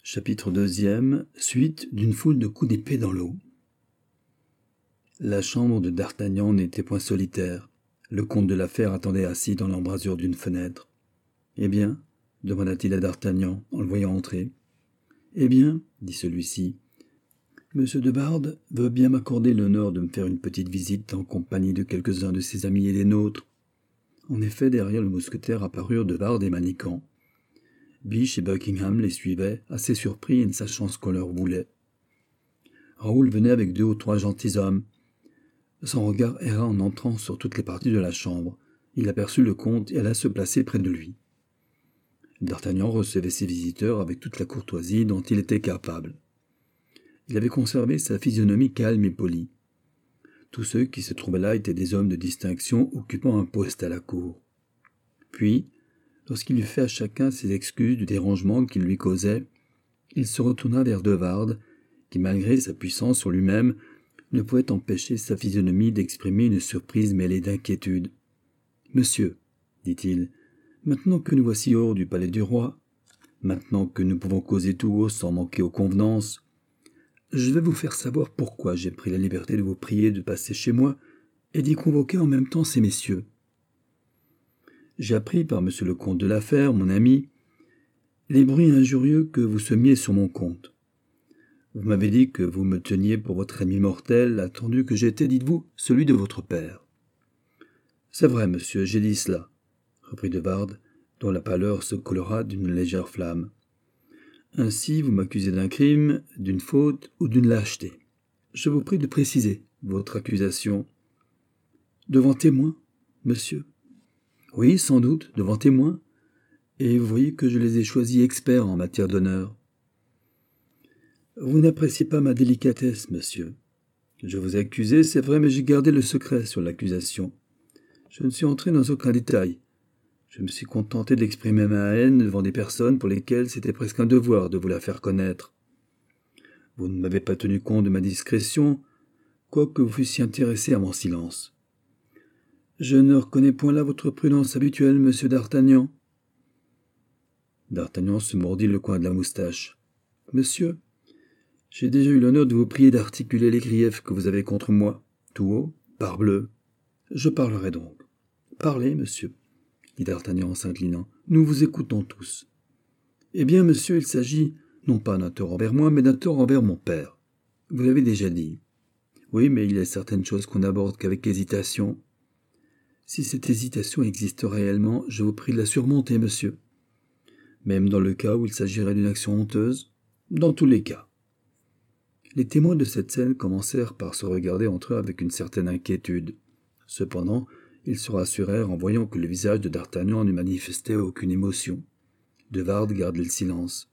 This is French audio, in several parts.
Chapitre 2, suite d'une foule de coups d'épée dans l'eau. La chambre de d'Artagnan n'était point solitaire. Le comte de la Fère attendait assis dans l'embrasure d'une fenêtre. « Eh bien » demanda-t-il à d'Artagnan en le voyant entrer. « Eh bien » dit celui-ci, « M. de Wardes veut bien m'accorder l'honneur de me faire une petite visite en compagnie de quelques-uns de ses amis et des nôtres. » En effet, derrière le mousquetaire apparurent de Wardes et Manicamp. Biche et Buckingham les suivaient, assez surpris et ne sachant ce qu'on leur voulait. Raoul venait avec 2 ou 3 gentilshommes. Son regard erra en entrant sur toutes les parties de la chambre. Il aperçut le comte et alla se placer près de lui. D'Artagnan recevait ses visiteurs avec toute la courtoisie dont il était capable. Il avait conservé sa physionomie calme et polie. Tous ceux qui se trouvaient là étaient des hommes de distinction occupant un poste à la cour. Puis, lorsqu'il eut fait à chacun ses excuses du dérangement qu'il lui causait, il se retourna vers de Wardes, qui, malgré sa puissance sur lui-même, ne pouvait empêcher sa physionomie d'exprimer une surprise mêlée d'inquiétude. « Monsieur, dit-il, maintenant que nous voici hors du palais du roi, maintenant que nous pouvons causer tout haut sans manquer aux convenances, je vais vous faire savoir pourquoi j'ai pris la liberté de vous prier de passer chez moi et d'y convoquer en même temps ces messieurs. J'ai appris par monsieur le comte de la Fère, mon ami, les bruits injurieux que vous semiez sur mon compte. Vous m'avez dit que vous me teniez pour votre ami mortel, attendu que j'étais, dites-vous, celui de votre père. C'est vrai, monsieur, j'ai dit cela, reprit de Wardes, dont la pâleur se colora d'une légère flamme. Ainsi, vous m'accusez d'un crime, d'une faute ou d'une lâcheté. Je vous prie de préciser votre accusation. Devant témoin, monsieur? Oui, sans doute, devant témoin. Et vous voyez que je les ai choisis experts en matière d'honneur. Vous n'appréciez pas ma délicatesse, monsieur. Je vous ai accusé, c'est vrai, mais j'ai gardé le secret sur l'accusation. Je ne suis entré dans aucun détail. Je me suis contenté d'exprimer ma haine devant des personnes pour lesquelles c'était presque un devoir de vous la faire connaître. Vous ne m'avez pas tenu compte de ma discrétion, quoique vous fussiez intéressé à mon silence. Je ne reconnais point là votre prudence habituelle, monsieur d'Artagnan. D'Artagnan se mordit le coin de la moustache. Monsieur, j'ai déjà eu l'honneur de vous prier d'articuler les griefs que vous avez contre moi, tout haut, parbleu. Je parlerai donc. Parlez, monsieur, dit d'Artagnan en s'inclinant. Nous vous écoutons tous. Eh bien, monsieur, il s'agit non pas d'un tort envers moi, mais d'un tort envers mon père. Vous l'avez déjà dit. Oui, mais il y a certaines choses qu'on n'aborde qu'avec hésitation. Si cette hésitation existe réellement, je vous prie de la surmonter, monsieur. Même dans le cas où il s'agirait d'une action honteuse, dans tous les cas. Les témoins de cette scène commencèrent par se regarder entre eux avec une certaine inquiétude. Cependant, ils se rassurèrent en voyant que le visage de d'Artagnan ne manifestait aucune émotion. De Wardes gardait le silence.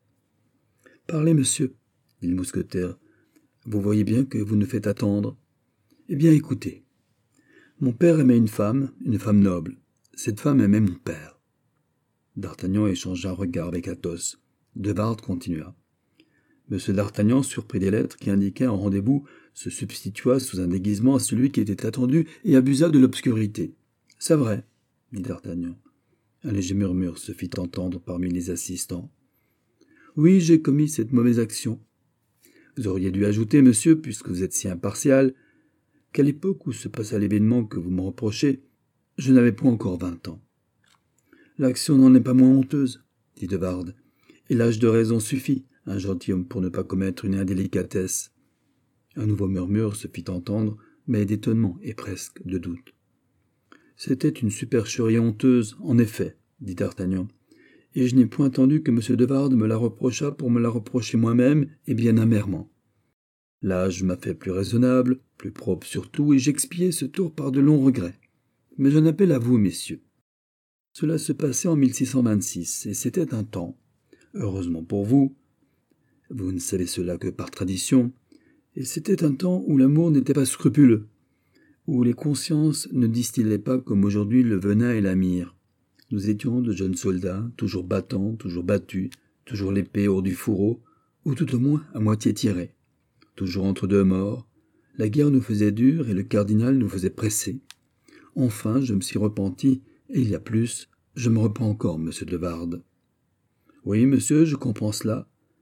« Parlez, monsieur, dit le mousquetaire. Vous voyez bien que vous nous faites attendre. Eh bien, écoutez. Mon père aimait une femme noble. Cette femme aimait mon père. » D'Artagnan échangea un regard avec Athos. De Wardes continua. Monsieur d'Artagnan surprit des lettres qui indiquaient un rendez-vous, se substitua sous un déguisement à celui qui était attendu et abusa de l'obscurité. « C'est vrai, » dit d'Artagnan. Un léger murmure se fit entendre parmi les assistants. « Oui, j'ai commis cette mauvaise action. Vous auriez dû ajouter, monsieur, puisque vous êtes si impartial, qu'à l'époque où se passa l'événement que vous me reprochez, je n'avais point encore 20 ans. L'action n'en est pas moins honteuse, dit de Wardes, et l'âge de raison suffit à un gentilhomme pour ne pas commettre une indélicatesse. » Un nouveau murmure se fit entendre, mais d'étonnement et presque de doute. « C'était une supercherie honteuse, en effet, dit d'Artagnan, et je n'ai point attendu que M. de Wardes me la reprochât pour me la reprocher moi-même, et bien amèrement. L'âge m'a fait plus raisonnable, plus propre surtout, et j'expiai ce tour par de longs regrets. Mais j'en appelle à vous, messieurs. Cela se passait en 1626, et c'était un temps, heureusement pour vous, vous ne savez cela que par tradition, et c'était un temps où l'amour n'était pas scrupuleux, où les consciences ne distillaient pas comme aujourd'hui le venin et la myrrhe. Nous étions de jeunes soldats, toujours battants, toujours battus, toujours l'épée hors du fourreau, ou tout au moins à moitié tirée. Toujours entre deux morts, la guerre nous faisait dure et le cardinal nous faisait presser. Enfin, je me suis repenti, et il y a plus, je me repens encore, monsieur de Wardes. Oui, monsieur, je comprends cela.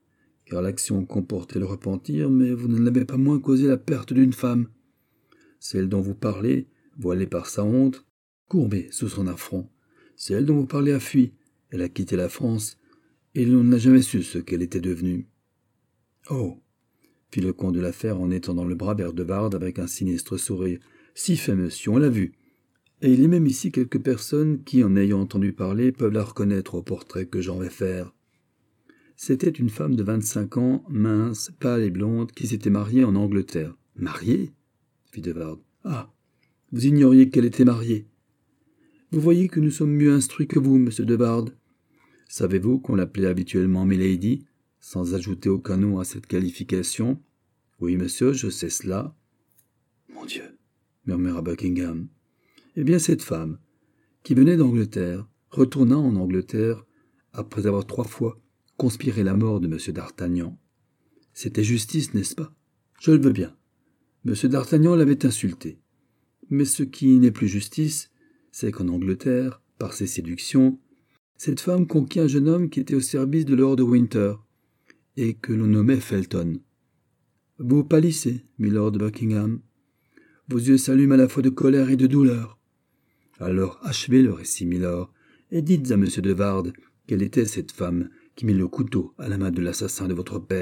car l'action comportait le repentir, mais vous ne l'avez pas moins causé la perte d'une femme. Celle dont vous parlez, voilée par sa honte, courbée sous son affront. Celle dont vous parlez a fui, elle a quitté la France, et l'on n'a jamais su ce qu'elle était devenue. « Oh !» fit le comte de la Fère en étendant le bras vers de Wardes avec un sinistre sourire. « Si fait, monsieur, on l'a vu. Et il y a même ici quelques personnes qui, en ayant entendu parler, peuvent la reconnaître au portrait que j'en vais faire. » C'était une femme de 25 ans, mince, pâle et blonde, qui s'était mariée en Angleterre. « Mariée ?» fit de Wardes. « Ah, vous ignoriez qu'elle était mariée. Vous voyez que nous sommes mieux instruits que vous, monsieur de Wardes. Savez-vous qu'on l'appelait habituellement Milady, sans ajouter aucun nom à cette qualification ? Oui, monsieur, je sais cela. »« Mon Dieu !» murmura Buckingham. « Eh bien, cette femme, qui venait d'Angleterre, retourna en Angleterre après avoir 3 fois conspiré la mort de monsieur d'Artagnan. C'était justice, n'est-ce pas ? Je le veux bien. Monsieur d'Artagnan l'avait insulté. Mais ce qui n'est plus justice, c'est qu'en Angleterre, par ses séductions, cette femme conquit un jeune homme qui était au service de Lord de Winter, et que l'on nommait Felton. Vous pâlissez, milord de Buckingham. Vos yeux s'allument à la fois de colère et de douleur. Alors achevez le récit, milord, et dites à monsieur de Wardes quelle était cette femme qui mit le couteau à la main de l'assassin de votre père. »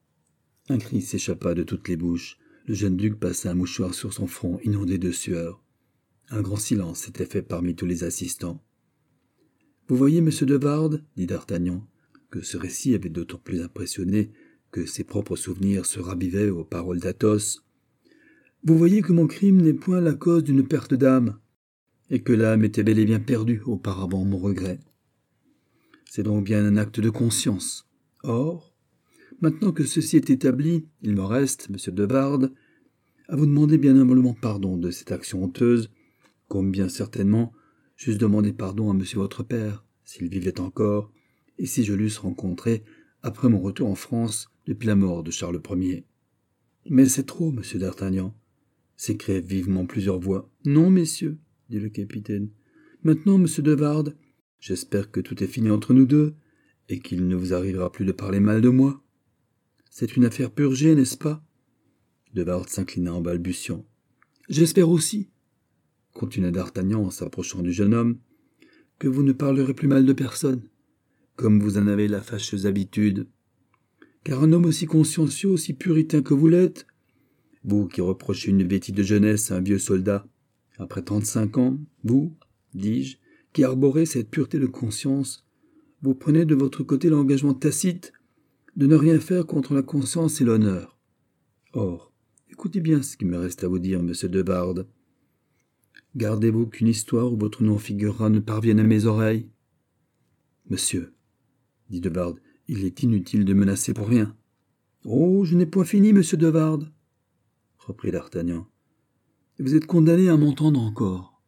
Un cri s'échappa de toutes les bouches. Le jeune duc passa un mouchoir sur son front inondé de sueur. Un grand silence s'était fait parmi tous les assistants. « Vous voyez, monsieur de Wardes, dit d'Artagnan, que ce récit avait d'autant plus impressionné que ses propres souvenirs se ravivaient aux paroles d'Athos. Vous voyez que mon crime n'est point la cause d'une perte d'âme, et que l'âme était bel et bien perdue auparavant mon regret. C'est donc bien un acte de conscience. Or, maintenant que ceci est établi, il me reste, monsieur de Wardes, à vous demander bien humblement pardon de cette action honteuse, comme bien certainement j'eusse demandé pardon à monsieur votre père, s'il vivait encore, et si je l'eusse rencontré après mon retour en France depuis la mort de Charles Ier. Mais c'est trop, monsieur d'Artagnan, s'écrièrent vivement plusieurs voix. Non, messieurs, dit le capitaine. Maintenant, monsieur de Wardes, j'espère que tout est fini entre nous deux, et qu'il ne vous arrivera plus de parler mal de moi. C'est une affaire purgée, n'est-ce pas ? De Wardes s'inclina en balbutiant. J'espère aussi, continua d'Artagnan en s'approchant du jeune homme, que vous ne parlerez plus mal de personne, comme vous en avez la fâcheuse habitude. Car un homme aussi consciencieux, aussi puritain que vous l'êtes, vous qui reprochez une bêtise de jeunesse à un vieux soldat, après 35 ans, vous, dis-je, qui arborez cette pureté de conscience, vous prenez de votre côté l'engagement tacite de ne rien faire contre la conscience et l'honneur. Or, écoutez bien ce qu'il me reste à vous dire, monsieur de Wardes. Gardez-vous qu'une histoire où votre nom figurera ne parvienne à mes oreilles. Monsieur, dit de Wardes, il est inutile de menacer pour rien. Oh, je n'ai point fini, monsieur de Wardes, reprit d'Artagnan. Vous êtes condamné à m'entendre encore.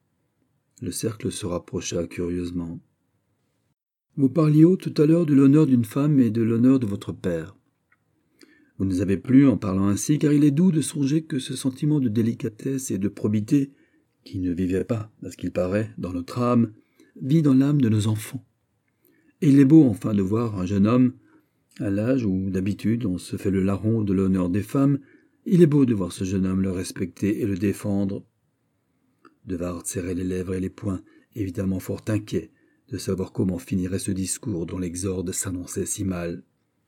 Le cercle se rapprocha curieusement. Vous parliez tout à l'heure de l'honneur d'une femme et de l'honneur de votre père. Vous nous avez plu en parlant ainsi, car il est doux de songer que ce sentiment de délicatesse et de probité, qui ne vivait pas, à ce qu'il paraît, dans notre âme, vit dans l'âme de nos enfants. Et il est beau enfin de voir un jeune homme, à l'âge où, d'habitude, on se fait le larron de l'honneur des femmes, il est beau de voir ce jeune homme le respecter et le défendre. De Wardes serrait les lèvres et les poings, évidemment fort inquiet de savoir comment finirait ce discours dont l'exorde s'annonçait si mal.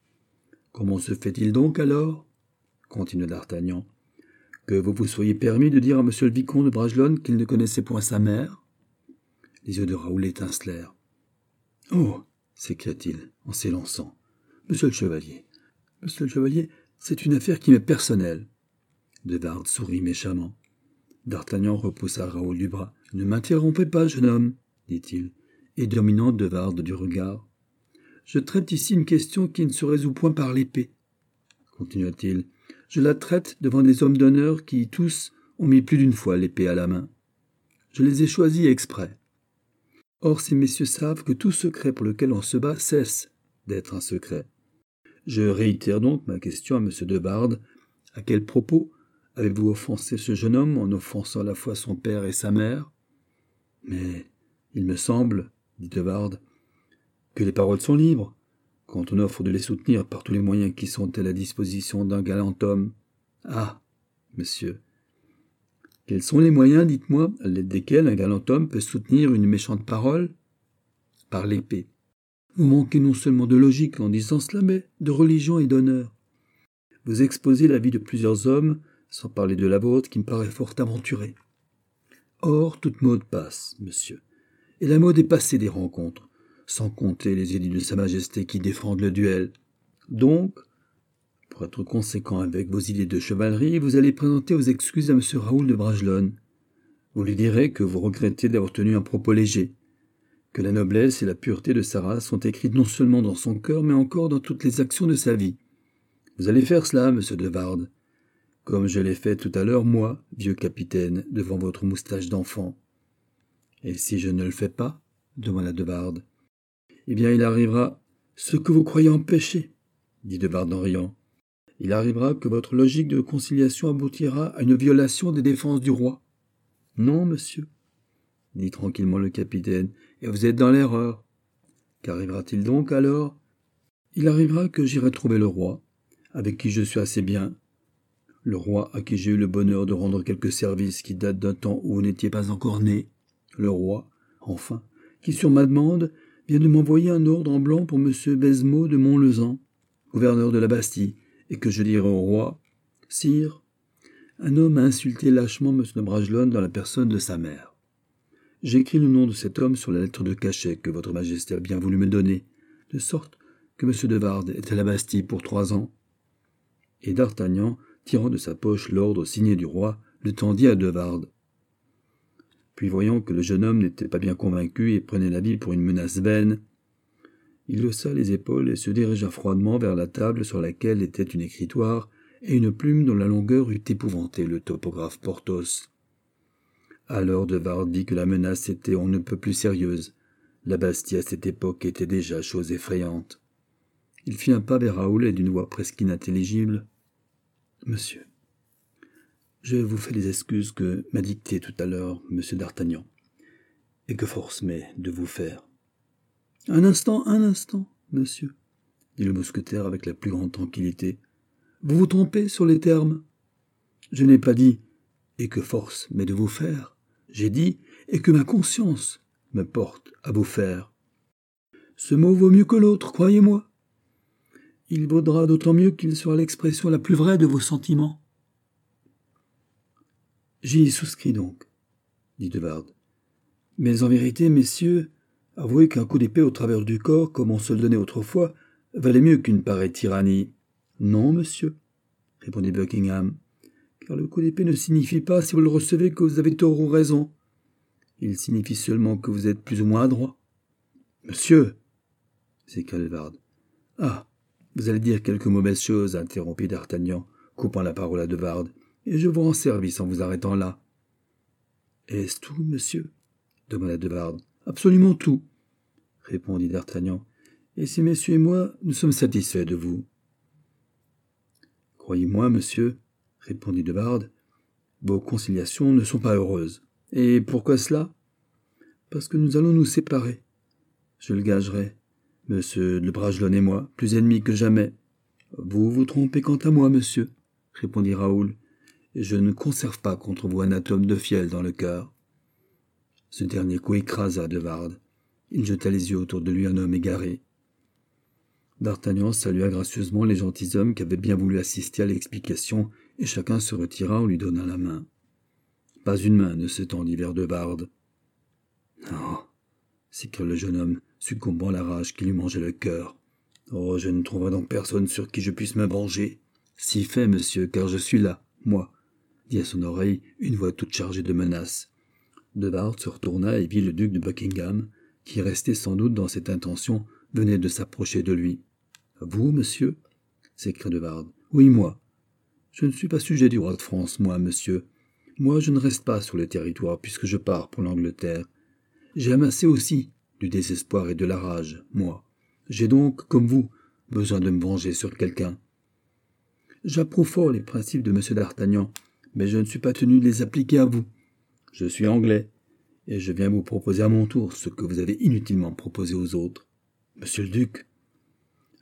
« Comment se fait-il donc, alors, continua d'Artagnan, que vous vous soyez permis de dire à monsieur le vicomte de Bragelonne qu'il ne connaissait point sa mère ?» Les yeux de Raoul étincelèrent. « Oh !» s'écria-t-il en s'élançant. « Monsieur le chevalier, c'est une affaire qui m'est personnelle. » De Wardes sourit méchamment. D'Artagnan repoussa Raoul du bras. « Ne m'interrompez pas, jeune homme, dit-il, et dominant de Wardes du regard. Je traite ici une question qui ne se résout point par l'épée, continua-t-il. Je la traite devant des hommes d'honneur qui, tous, ont mis plus d'une fois l'épée à la main. Je les ai choisis exprès. Or, ces messieurs savent que tout secret pour lequel on se bat cesse d'être un secret. Je réitère donc ma question à monsieur de Wardes. À quel propos avez-vous offensé ce jeune homme en offensant à la fois son père et sa mère ? Mais il me semble, dit de Wardes, que les paroles sont libres. quand on offre de les soutenir par tous les moyens qui sont à la disposition d'un galant homme. Ah, monsieur, quels sont les moyens, dites-moi, à l'aide desquels un galant homme peut soutenir une méchante parole? Par l'épée. Vous manquez non seulement de logique en disant cela, mais de religion et d'honneur. Vous exposez la vie de plusieurs hommes, sans parler de la vôtre, qui me paraît fort aventurée. Or, toute mode passe, monsieur, et la mode est passée des rencontres, sans compter les édits de Sa Majesté qui défendent le duel. Donc, pour être conséquent avec vos idées de chevalerie, vous allez présenter vos excuses à M. Raoul de Bragelonne. Vous lui direz que vous regrettez d'avoir tenu un propos léger, que la noblesse et la pureté de sa race sont écrites non seulement dans son cœur, mais encore dans toutes les actions de sa vie. Vous allez faire cela, monsieur de Wardes, comme je l'ai fait tout à l'heure, moi, vieux capitaine, devant votre moustache d'enfant. Et si je ne le fais pas, demanda de Wardes, eh bien il arrivera ce que vous croyez empêcher, dit de Wardes en riant. Il arrivera que votre logique de conciliation aboutira à une violation des défenses du roi. Non, monsieur, dit tranquillement le capitaine, et vous êtes dans l'erreur. Qu'arrivera-t-il donc alors? Il arrivera que j'irai trouver le roi, avec qui je suis assez bien. Le roi à qui j'ai eu le bonheur de rendre quelques services qui datent d'un temps où vous n'étiez pas encore né. Le roi, enfin, qui sur ma demande vient de m'envoyer un ordre en blanc pour M. Besmeau de Montlezan, gouverneur de la Bastille, et que je dirai au roi, « Sire, un homme a insulté lâchement M. de Bragelonne dans la personne de sa mère. J'écris le nom de cet homme sur la lettre de cachet que votre majesté a bien voulu me donner, de sorte que M. de Wardes est à la Bastille pour 3 ans. » Et d'Artagnan, tirant de sa poche l'ordre signé du roi, le tendit à de Wardes. Puis voyant que le jeune homme n'était pas bien convaincu et prenait la vie pour une menace vaine, il haussa les épaules et se dirigea froidement vers la table sur laquelle était une écritoire et une plume dont la longueur eût épouvanté le topographe Porthos. Alors de Wardes dit que la menace était on ne peut plus sérieuse. La Bastille à cette époque était déjà chose effrayante. Il fit un pas vers Raoul et d'une voix presque inintelligible. « Monsieur, je vous fais les excuses que m'a dictées tout à l'heure monsieur d'Artagnan, et que force m'est de vous faire. »« Un instant, monsieur, dit le mousquetaire avec la plus grande tranquillité. Vous vous trompez sur les termes. Je n'ai pas dit « et que force m'est de vous faire ». J'ai dit « et que ma conscience me porte à vous faire ». Ce mot vaut mieux que l'autre, croyez-moi. Il vaudra d'autant mieux qu'il sera l'expression la plus vraie de vos sentiments. J'y souscris donc, dit de Wardes. Mais en vérité, messieurs, avouez qu'un coup d'épée au travers du corps, comme on se le donnait autrefois, valait mieux qu'une pareille tyrannie. Non, monsieur, répondit Buckingham, car le coup d'épée ne signifie pas, si vous le recevez, que vous avez tort ou raison. Il signifie seulement que vous êtes plus ou moins adroit. Monsieur, s'écria de Wardes. Ah, vous allez dire quelques mauvaises choses, interrompit d'Artagnan, coupant la parole à de Wardes, et je vous rends service en vous arrêtant là. Est-ce tout, monsieur? Demanda de Wardes. Absolument tout, répondit d'Artagnan, et ces messieurs et moi, nous sommes satisfaits de vous. Croyez-moi, monsieur, répondit de Wardes, vos conciliations ne sont pas heureuses. Et pourquoi cela? Parce que nous allons nous séparer. Je le gagerai. Monsieur de Bragelonne et moi, plus ennemis que jamais. Vous vous trompez quant à moi, monsieur, répondit Raoul, et je ne conserve pas contre vous un atome de fiel dans le cœur. Ce dernier coup écrasa de Wardes. Il jeta les yeux autour de lui un homme égaré. D'Artagnan salua gracieusement les gentilshommes qui avaient bien voulu assister à l'explication, et chacun se retira en lui donnant la main. Pas une main ne se tendit vers de Wardes. « Oh !» s'écria le jeune homme, succombant à la rage qui lui mangeait le cœur. « Oh, je ne trouverai donc personne sur qui je puisse me venger. »« Si fait, monsieur, car je suis là, moi, » dit à son oreille une voix toute chargée de menaces. De Wardes se retourna et vit le duc de Buckingham, qui, resté sans doute dans cette intention, venait de s'approcher de lui. « Vous, monsieur » s'écria de Wardes. « Oui, moi. Je ne suis pas sujet du roi de France, moi, monsieur. Moi, je ne reste pas sur le territoire, puisque je pars pour l'Angleterre. J'ai amassé aussi du désespoir et de la rage, moi. J'ai donc, comme vous, besoin de me venger sur quelqu'un. J'approuve fort les principes de M. d'Artagnan, mais je ne suis pas tenu de les appliquer à vous. Je suis anglais, et je viens vous proposer à mon tour ce que vous avez inutilement proposé aux autres. Monsieur le duc,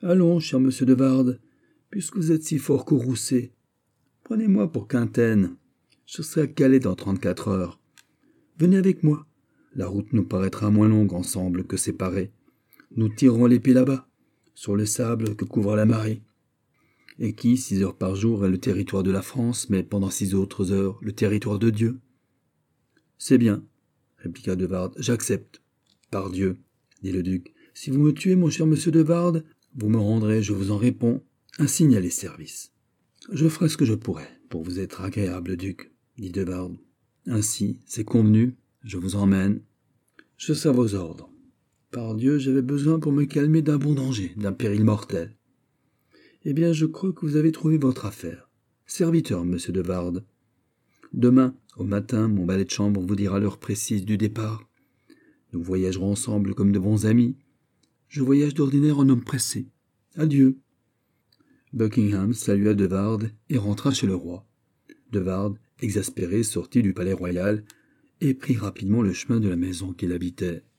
Allons, cher monsieur de Wardes, puisque vous êtes si fort courroucé, prenez-moi pour Quintaine. Je serai à Calais dans 34 heures. Venez avec moi. La route nous paraîtra moins longue ensemble que séparée. Nous tirerons l'épée là-bas, sur le sable que couvre la marée, et qui, 6 heures par jour, est le territoire de la France, mais pendant 6 autres heures, le territoire de Dieu. C'est bien, répliqua de Wardes, j'accepte. Pardieu, dit le duc, si vous me tuez, mon cher monsieur de Wardes, vous me rendrez, je vous en réponds, un signalé service. Je ferai ce que je pourrai pour vous être agréable, duc, dit de Wardes. Ainsi, c'est convenu, je vous emmène. Je sais vos ordres. Pardieu, j'avais besoin pour me calmer d'un bon danger, d'un péril mortel. Eh bien, je crois que vous avez trouvé votre affaire. Serviteur, monsieur de Wardes. Demain, au matin, mon valet de chambre vous dira l'heure précise du départ. Nous voyagerons ensemble comme de bons amis. Je voyage d'ordinaire en homme pressé. Adieu. Buckingham salua de Wardes et rentra chez le roi. De Wardes, exaspéré, sortit du palais royal et prit rapidement le chemin de la maison qu'il habitait.